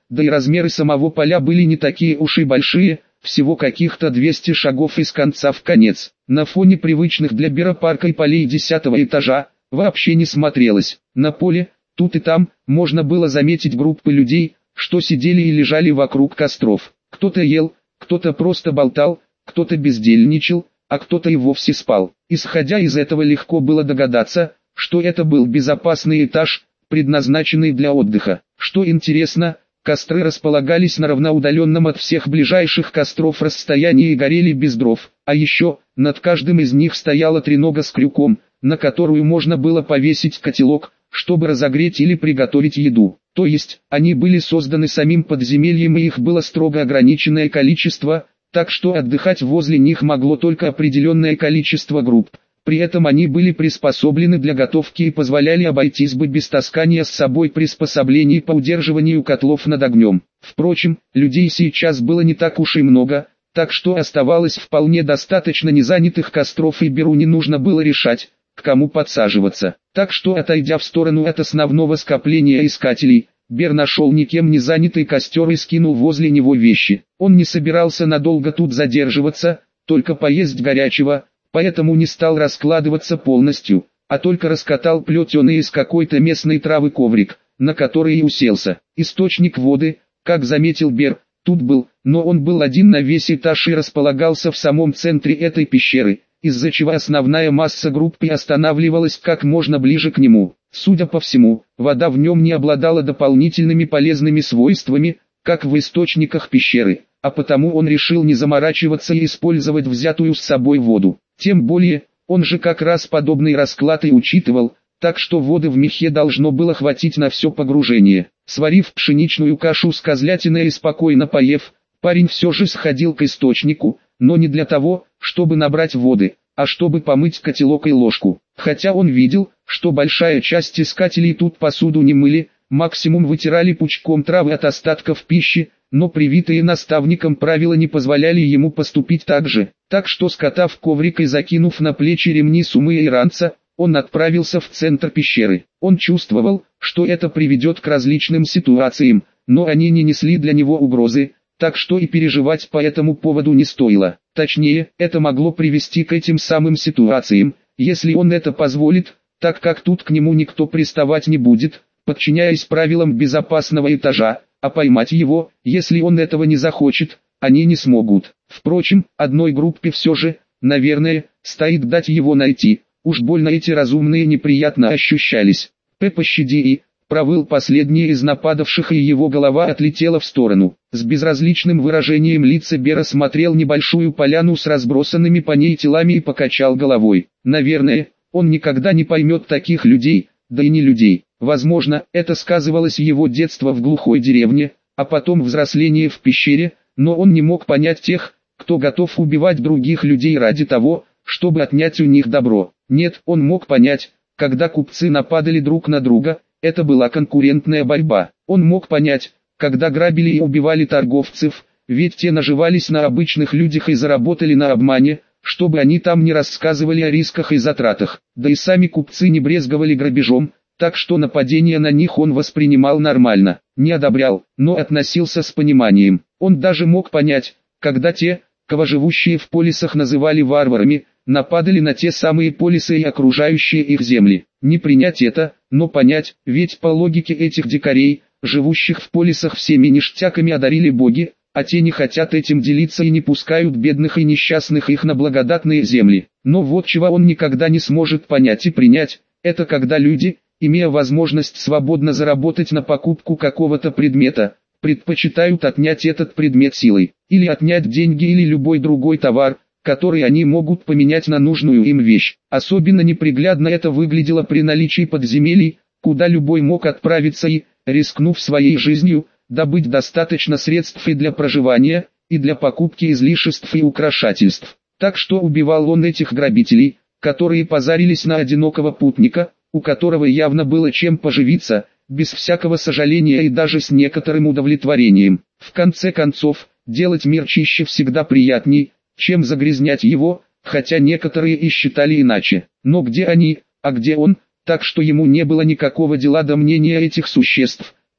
да и размеры самого поля были не такие уж и большие, всего каких-то двести шагов из конца в конец. На фоне привычных для Бера парка и полей десятого этажа, вообще не смотрелось. На поле, тут и там, можно было заметить группы людей, что сидели и лежали вокруг костров. Кто-то ел, кто-то просто болтал, кто-то бездельничал, а кто-то и вовсе спал. Исходя из этого легко было догадаться, что это был безопасный этаж, предназначенный для отдыха. Что интересно, костры располагались на равноудаленном от всех ближайших костров расстоянии и горели без дров, а еще, над каждым из них стояла тренога с крюком, на которую можно было повесить котелок, чтобы разогреть или приготовить еду. То есть, они были созданы самим подземельем и их было строго ограниченное количество, так что отдыхать возле них могло только определенное количество групп. При этом они были приспособлены для готовки и позволяли обойтись бы без таскания с собой приспособлений по удерживанию котлов над огнем. Впрочем, людей сейчас было не так уж и много, так что оставалось вполне достаточно незанятых костров и Беру не нужно было решать, к кому подсаживаться. Так что, отойдя в сторону от основного скопления искателей, Бер нашел никем не занятый костер и скинул возле него вещи. Он не собирался надолго тут задерживаться, только поесть горячего, поэтому не стал раскладываться полностью, а только раскатал плетеный из какой-то местной травы коврик, на который и уселся. Источник воды, как заметил Бер, тут был, но он был один на весь этаж и располагался в самом центре этой пещеры, из-за чего основная масса группы останавливалась как можно ближе к нему. Судя по всему, вода в нем не обладала дополнительными полезными свойствами, как в источниках пещеры, а потому он решил не заморачиваться и использовать взятую с собой воду. Тем более, он же как раз подобный расклад и учитывал, так что воды в мехе должно было хватить на все погружение. Сварив пшеничную кашу с козлятиной и спокойно поев, парень все же сходил к источнику, но не для того, чтобы набрать воды, а чтобы помыть котелок и ложку. Хотя он видел, что большая часть искателей тут посуду не мыли, максимум вытирали пучком травы от остатков пищи, но привитые наставником правила не позволяли ему поступить так же. Так что, скотав коврик и закинув на плечи ремни сумы и ранца, он отправился в центр пещеры. Он чувствовал, что это приведет к различным ситуациям, но они не несли для него угрозы, так что и переживать по этому поводу не стоило. Точнее, это могло привести к этим самым ситуациям, если он это позволит, так как тут к нему никто приставать не будет, подчиняясь правилам безопасного этажа, а поймать его, если он этого не захочет, они не смогут. Впрочем, одной группе все же, наверное, стоит дать его найти, уж больно эти разумные неприятно ощущались. «П, пощади и», провыл последний из нападавших и его голова отлетела в сторону. С безразличным выражением лица Бера смотрел небольшую поляну с разбросанными по ней телами и покачал головой. Наверное, он никогда не поймет таких людей, да и не людей. Возможно, это сказывалось его детство в глухой деревне, а потом взросление в пещере, но он не мог понять тех, кто готов убивать других людей ради того, чтобы отнять у них добро. Нет, он мог понять, когда купцы нападали друг на друга, это была конкурентная борьба. Он мог понять, когда грабили и убивали торговцев, ведь те наживались на обычных людях и заработали на обмане, чтобы они там не рассказывали о рисках и затратах. Да и сами купцы не брезговали грабежом, так что нападение на них он воспринимал нормально, не одобрял, но относился с пониманием. Он даже мог понять, когда те, кого живущие в полисах называли варварами, нападали на те самые полисы и окружающие их земли. Не принять это, но понять, ведь по логике этих дикарей, живущих в полисах всеми ништяками одарили боги, а те не хотят этим делиться и не пускают бедных и несчастных их на благодатные земли. Но вот чего он никогда не сможет понять и принять, это когда люди, имея возможность свободно заработать на покупку какого-то предмета, предпочитают отнять этот предмет силой, или отнять деньги или любой другой товар, который они могут поменять на нужную им вещь. Особенно неприглядно это выглядело при наличии подземелий, куда любой мог отправиться и, рискнув своей жизнью, добыть достаточно средств и для проживания, и для покупки излишеств и украшательств. Так что убивал он этих грабителей, которые позарились на одинокого путника, у которого явно было чем поживиться, без всякого сожаления и даже с некоторым удовлетворением. В конце концов, делать мир чище всегда приятней, чем загрязнять его, хотя некоторые и считали иначе. Но где они, а где он, так что ему не было никакого дела до мнения этих существ,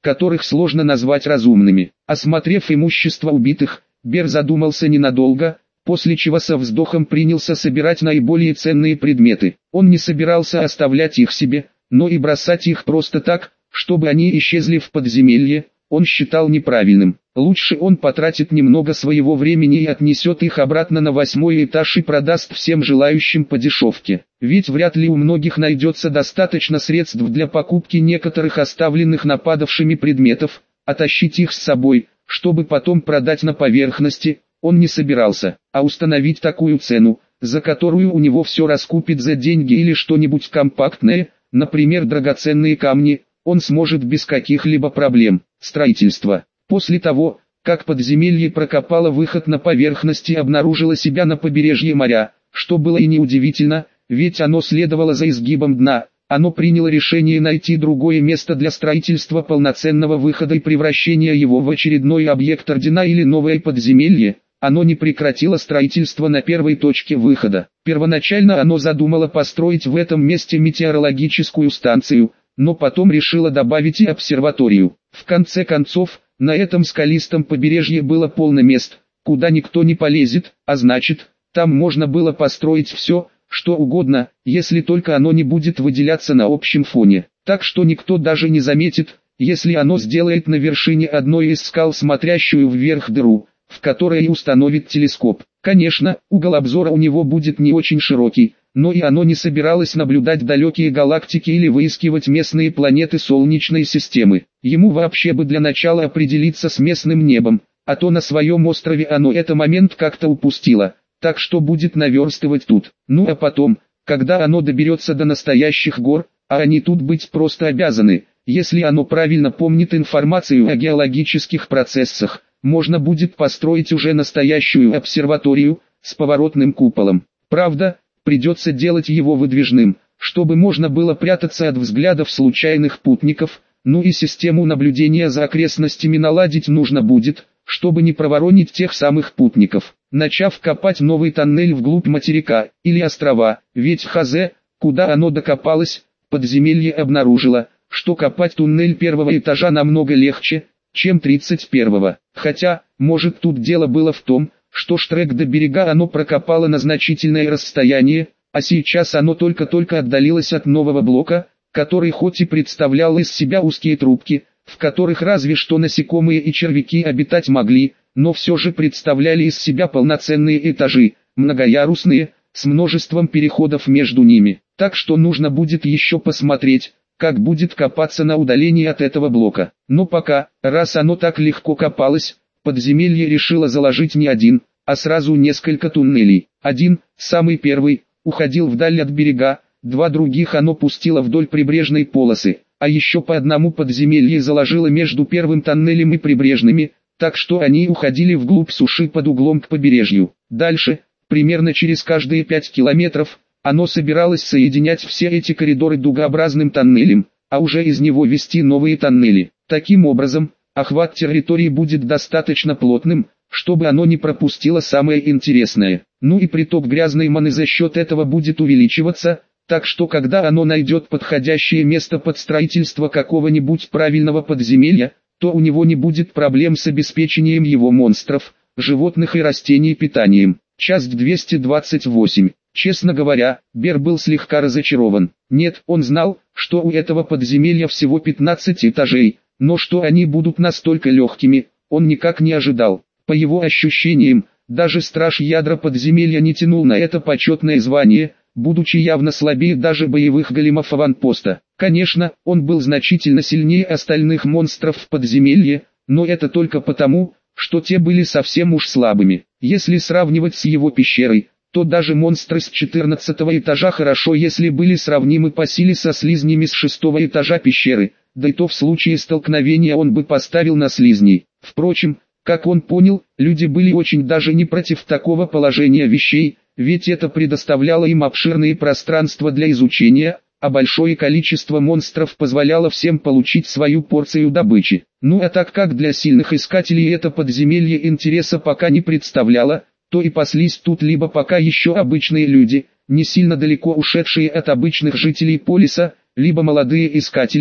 которых сложно назвать разумными. Осмотрев имущество убитых, Бер задумался ненадолго, после чего со вздохом принялся собирать наиболее ценные предметы. Он не собирался оставлять их себе, но и бросать их просто так, чтобы они исчезли в подземелье, он считал неправильным. Лучше он потратит немного своего времени и отнесет их обратно на восьмой этаж и продаст всем желающим по дешевке. Ведь вряд ли у многих найдется достаточно средств для покупки некоторых оставленных нападавшими предметов, а тащить их с собой, чтобы потом продать на поверхности, он не собирался, а установить такую цену, за которую у него все раскупит за деньги или что-нибудь компактное, например драгоценные камни, он сможет без каких-либо проблем. Строительство. После того, как подземелье прокопало выход на поверхность и обнаружило себя на побережье моря, что было и неудивительно, ведь оно следовало за изгибом дна, оно приняло решение найти другое место для строительства полноценного выхода и превращения его в очередной объект ордена или новое подземелье. Оно не прекратило строительство на первой точке выхода. Первоначально оно задумало построить в этом месте метеорологическую станцию, но потом решило добавить и обсерваторию. В конце концов, на этом скалистом побережье было полно мест, куда никто не полезет, а значит, там можно было построить все, что угодно, если только оно не будет выделяться на общем фоне. Так что никто даже не заметит, если оно сделает на вершине одной из скал смотрящую вверх дыру, в которой и установит телескоп. Конечно, угол обзора у него будет не очень широкий, но и оно не собиралось наблюдать далекие галактики или выискивать местные планеты Солнечной системы. Ему вообще бы для начала определиться с местным небом, а то на своем острове оно этот момент как-то упустило, так что будет наверстывать тут. Ну а потом, когда оно доберется до настоящих гор, а они тут быть просто обязаны, если оно правильно помнит информацию о геологических процессах, можно будет построить уже настоящую обсерваторию с поворотным куполом. Правда, придется делать его выдвижным, чтобы можно было прятаться от взглядов случайных путников, ну и систему наблюдения за окрестностями наладить нужно будет, чтобы не проворонить тех самых путников. Начав копать новый тоннель вглубь материка, или острова, ведь хз, куда оно докопалось, подземелье обнаружило, что копать туннель первого этажа намного легче, чем тридцать первого. Хотя, может тут дело было в том, что штрек до берега оно прокопало на значительное расстояние, а сейчас оно только-только отдалилось от нового блока, который хоть и представлял из себя узкие трубки, в которых разве что насекомые и червяки обитать могли, но все же представляли из себя полноценные этажи, многоярусные, с множеством переходов между ними. Так что нужно будет еще посмотреть, как будет копаться на удалении от этого блока. Но пока, раз оно так легко копалось, подземелье решило заложить не один, а сразу несколько туннелей. Один, самый первый, уходил вдаль от берега, два других оно пустило вдоль прибрежной полосы, а еще по одному подземелье заложило между первым тоннелем и прибрежными, так что они уходили вглубь суши под углом к побережью. Дальше, примерно через каждые пять километров, оно собиралось соединять все эти коридоры дугообразным тоннелем, а уже из него вести новые тоннели. Таким образом, охват территории будет достаточно плотным, чтобы оно не пропустило самое интересное. Ну и приток грязной маны за счет этого будет увеличиваться, так что когда оно найдет подходящее место под строительство какого-нибудь правильного подземелья, то у него не будет проблем с обеспечением его монстров, животных и растений питанием. Часть двести двадцать восемь. Честно говоря, Бер был слегка разочарован. Нет, он знал, что у этого подземелья всего пятнадцать этажей, но что они будут настолько легкими, он никак не ожидал. По его ощущениям, даже страж ядра подземелья не тянул на это почетное звание, будучи явно слабее даже боевых големов аванпоста. Конечно, он был значительно сильнее остальных монстров в подземелье, но это только потому, что те были совсем уж слабыми. Если сравнивать с его пещерой, то даже монстры с четырнадцатого этажа хорошо если были сравнимы по силе со слизнями с шестого этажа пещеры, да и то в случае столкновения он бы поставил на слизней. Впрочем, как он понял, люди были очень даже не против такого положения вещей, ведь это предоставляло им обширные пространства для изучения, а большое количество монстров позволяло всем получить свою порцию добычи. Ну а так как для сильных искателей это подземелье интереса пока не представляло, то и паслись тут либо пока еще обычные люди, не сильно далеко ушедшие от обычных жителей полиса, либо молодые искатели,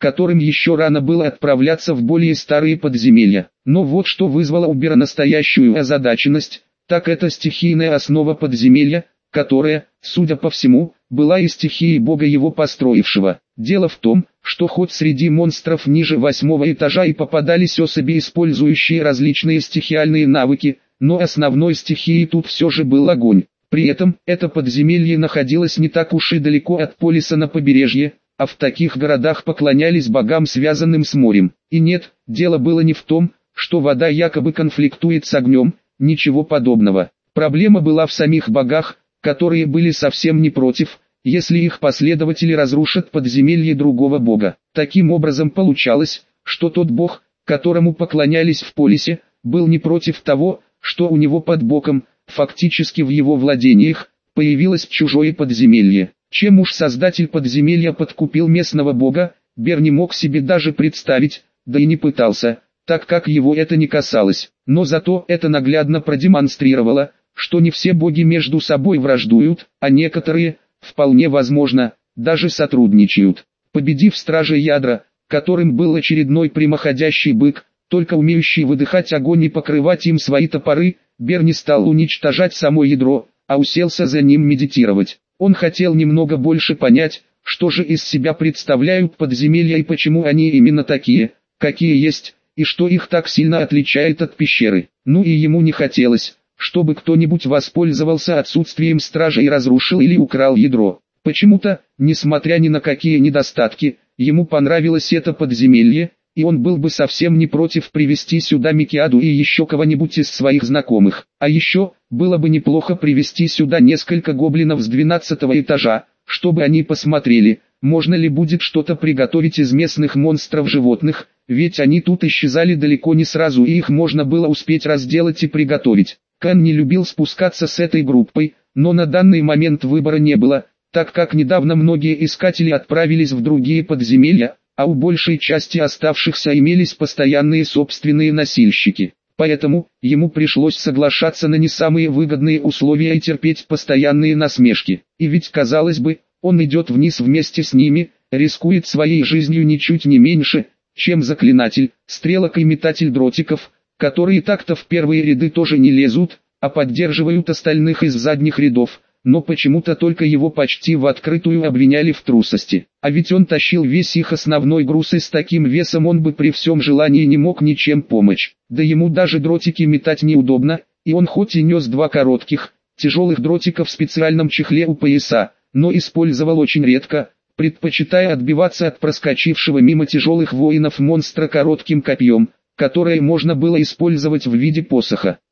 которым еще рано было отправляться в более старые подземелья. Но вот что вызвало у Бера настоящую озадаченность, так это стихийная основа подземелья, которая, судя по всему, была и стихией бога его построившего. Дело в том, что хоть среди монстров ниже восьмого этажа и попадались особи, использующие различные стихиальные навыки, но основной стихией тут все же был огонь. При этом, это подземелье находилось не так уж и далеко от полиса на побережье, а в таких городах поклонялись богам, связанным с морем. И нет, дело было не в том, что вода якобы конфликтует с огнем, ничего подобного. Проблема была в самих богах, которые были совсем не против, если их последователи разрушат подземелье другого бога. Таким образом получалось, что тот бог, которому поклонялись в полисе, был не против того, что у него под боком, фактически в его владениях, появилось чужое подземелье. Чем уж создатель подземелья подкупил местного бога, Бер не мог себе даже представить, да и не пытался, так как его это не касалось. Но зато это наглядно продемонстрировало, что не все боги между собой враждуют, а некоторые, вполне возможно, даже сотрудничают. Победив стража ядра, которым был очередной прямоходящий бык, только умеющий выдыхать огонь и покрывать им свои топоры, Бер не стал уничтожать само ядро, а уселся за ним медитировать. Он хотел немного больше понять, что же из себя представляют подземелья и почему они именно такие, какие есть, и что их так сильно отличает от пещеры. Ну и ему не хотелось, чтобы кто-нибудь воспользовался отсутствием стража и разрушил или украл ядро. Почему-то, несмотря ни на какие недостатки, ему понравилось это подземелье, и он был бы совсем не против привести сюда Микиаду и еще кого-нибудь из своих знакомых. А еще, было бы неплохо привести сюда несколько гоблинов с двенадцатого этажа, чтобы они посмотрели, можно ли будет что-то приготовить из местных монстров-животных, ведь они тут исчезали далеко не сразу и их можно было успеть разделать и приготовить. Кан не любил спускаться с этой группой, но на данный момент выбора не было, так как недавно многие искатели отправились в другие подземелья, а у большей части оставшихся имелись постоянные собственные носильщики. Поэтому, ему пришлось соглашаться на не самые выгодные условия и терпеть постоянные насмешки. И ведь, казалось бы, он идет вниз вместе с ними, рискует своей жизнью ничуть не меньше, чем заклинатель, стрелок и метатель дротиков, которые так-то в первые ряды тоже не лезут, а поддерживают остальных из задних рядов. Но почему-то только его почти в открытую обвиняли в трусости. А ведь он тащил весь их основной груз, и с таким весом он бы при всем желании не мог ничем помочь. Да ему даже дротики метать неудобно, и он хоть и нес два коротких, тяжелых дротика в специальном чехле у пояса, но использовал очень редко, предпочитая отбиваться от проскочившего мимо тяжелых воинов монстра коротким копьем, которое можно было использовать в виде посоха.